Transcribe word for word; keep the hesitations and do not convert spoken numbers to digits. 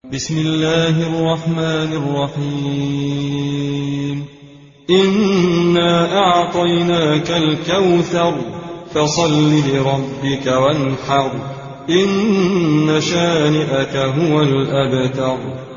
بسم الله الرحمن الرحيم إنا أعطيناك الكوثر فصل لربك وانحر إن شانئك هو الأبتر.